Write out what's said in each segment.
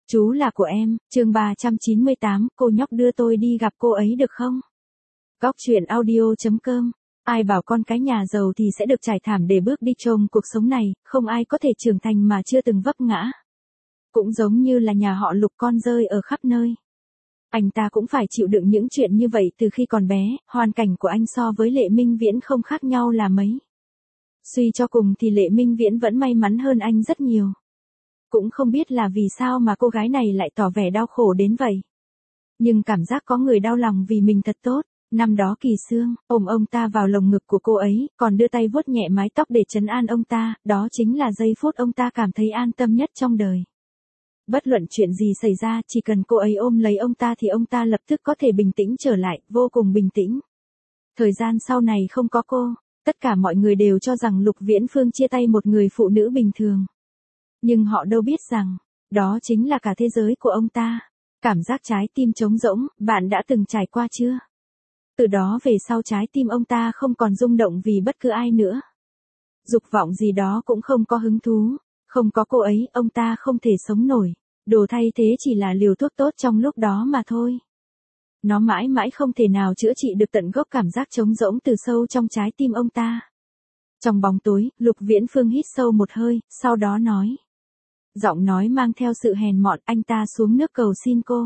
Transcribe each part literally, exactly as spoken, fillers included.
Chú là của em, chương ba trăm chín mươi tám, cô nhóc đưa tôi đi gặp cô ấy được không? Góc truyện audio chấm com. Ai bảo con cái nhà giàu thì sẽ được trải thảm để bước đi trong cuộc sống này, không ai có thể trưởng thành mà chưa từng vấp ngã. Cũng giống như là nhà họ Lục con rơi ở khắp nơi. Anh ta cũng phải chịu đựng những chuyện như vậy từ khi còn bé, hoàn cảnh của anh so với Lệ Minh Viễn không khác nhau là mấy. Suy cho cùng thì Lệ Minh Viễn vẫn may mắn hơn anh rất nhiều. Cũng không biết là vì sao mà cô gái này lại tỏ vẻ đau khổ đến vậy. Nhưng cảm giác có người đau lòng vì mình thật tốt. Năm đó Kỳ Sương ôm ông ta vào lồng ngực của cô ấy, còn đưa tay vuốt nhẹ mái tóc để trấn an ông ta, đó chính là giây phút ông ta cảm thấy an tâm nhất trong đời. Bất luận chuyện gì xảy ra, chỉ cần cô ấy ôm lấy ông ta thì ông ta lập tức có thể bình tĩnh trở lại, vô cùng bình tĩnh. Thời gian sau này không có cô, tất cả mọi người đều cho rằng Lục Viễn Phương chia tay một người phụ nữ bình thường. Nhưng họ đâu biết rằng, đó chính là cả thế giới của ông ta. Cảm giác trái tim trống rỗng, bạn đã từng trải qua chưa? Từ đó về sau trái tim ông ta không còn rung động vì bất cứ ai nữa. Dục vọng gì đó cũng không có hứng thú. Không có cô ấy, ông ta không thể sống nổi. Đồ thay thế chỉ là liều thuốc tốt trong lúc đó mà thôi. Nó mãi mãi không thể nào chữa trị được tận gốc cảm giác trống rỗng từ sâu trong trái tim ông ta. Trong bóng tối, Lục Viễn Phương hít sâu một hơi, sau đó nói. Giọng nói mang theo sự hèn mọn, anh ta xuống nước cầu xin cô.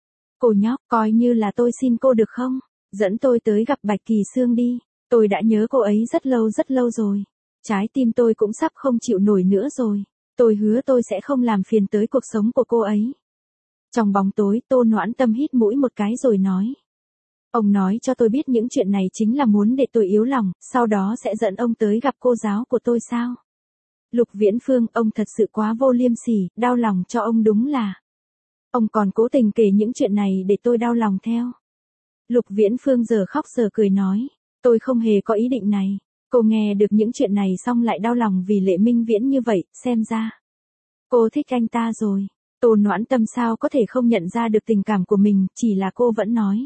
Cô nhóc, coi như là tôi xin cô được không? Dẫn tôi tới gặp Bạch Kỳ Sương đi. Tôi đã nhớ cô ấy rất lâu rất lâu rồi. Trái tim tôi cũng sắp không chịu nổi nữa rồi. Tôi hứa tôi sẽ không làm phiền tới cuộc sống của cô ấy. Trong bóng tối, Tô Noãn Tâm hít mũi một cái rồi nói. Ông nói cho tôi biết những chuyện này chính là muốn để tôi yếu lòng, sau đó sẽ dẫn ông tới gặp cô giáo của tôi sao? Lục Viễn Phương, ông thật sự quá vô liêm sỉ, đau lòng cho ông đúng là. Ông còn cố tình kể những chuyện này để tôi đau lòng theo. Lục Viễn Phương giờ khóc giờ cười nói. Tôi không hề có ý định này. Cô nghe được những chuyện này xong lại đau lòng vì Lệ Minh Viễn như vậy, xem ra. Cô thích anh ta rồi. Tô Noãn Tâm sao có thể không nhận ra được tình cảm của mình, chỉ là cô vẫn nói.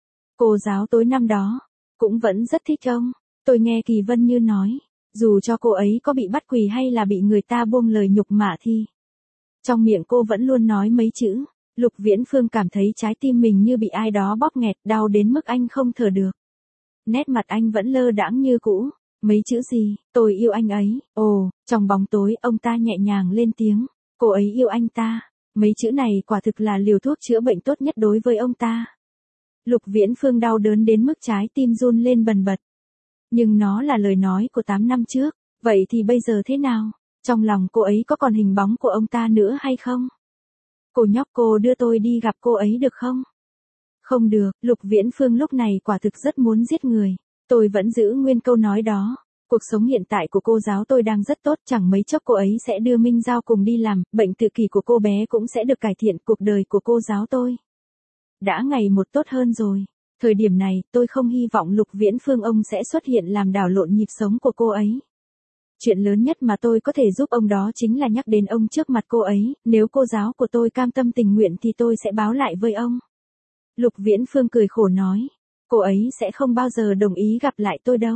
Cô giáo tối năm đó, cũng vẫn rất thích ông. Tôi nghe Kỳ Vân Như nói, dù cho cô ấy có bị bắt quỳ hay là bị người ta buông lời nhục mạ thì. Trong miệng cô vẫn luôn nói mấy chữ. Lục Viễn Phương cảm thấy trái tim mình như bị ai đó bóp nghẹt, đau đến mức anh không thở được. Nét mặt anh vẫn lơ đãng như cũ. Mấy chữ gì, tôi yêu anh ấy, ồ, trong bóng tối ông ta nhẹ nhàng lên tiếng, cô ấy yêu anh ta. Mấy chữ này quả thực là liều thuốc chữa bệnh tốt nhất đối với ông ta. Lục Viễn Phương đau đớn đến mức trái tim run lên bần bật. Nhưng nó là lời nói của tám năm trước, vậy thì bây giờ thế nào? Trong lòng cô ấy có còn hình bóng của ông ta nữa hay không? Cô nhóc, cô đưa tôi đi gặp cô ấy được không? Không được, Lục Viễn Phương lúc này quả thực rất muốn giết người. Tôi vẫn giữ nguyên câu nói đó. Cuộc sống hiện tại của cô giáo tôi đang rất tốt, chẳng mấy chốc cô ấy sẽ đưa Minh Giao cùng đi làm, bệnh tự kỷ của cô bé cũng sẽ được cải thiện, cuộc đời của cô giáo tôi đã ngày một tốt hơn rồi. Thời điểm này, tôi không hy vọng Lục Viễn Phương ông sẽ xuất hiện làm đảo lộn nhịp sống của cô ấy. Chuyện lớn nhất mà tôi có thể giúp ông đó chính là nhắc đến ông trước mặt cô ấy, nếu cô giáo của tôi cam tâm tình nguyện thì tôi sẽ báo lại với ông. Lục Viễn Phương cười khổ nói, cô ấy sẽ không bao giờ đồng ý gặp lại tôi đâu.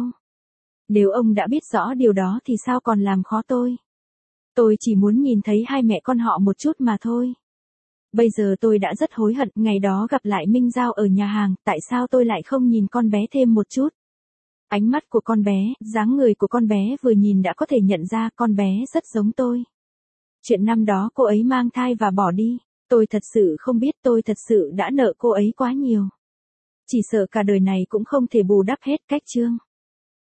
Nếu ông đã biết rõ điều đó thì sao còn làm khó tôi? Tôi chỉ muốn nhìn thấy hai mẹ con họ một chút mà thôi. Bây giờ tôi đã rất hối hận, ngày đó gặp lại Minh Giao ở nhà hàng, tại sao tôi lại không nhìn con bé thêm một chút? Ánh mắt của con bé, dáng người của con bé vừa nhìn đã có thể nhận ra con bé rất giống tôi. Chuyện năm đó cô ấy mang thai và bỏ đi, tôi thật sự không biết, tôi thật sự đã nợ cô ấy quá nhiều. Chỉ sợ cả đời này cũng không thể bù đắp hết. Cách chương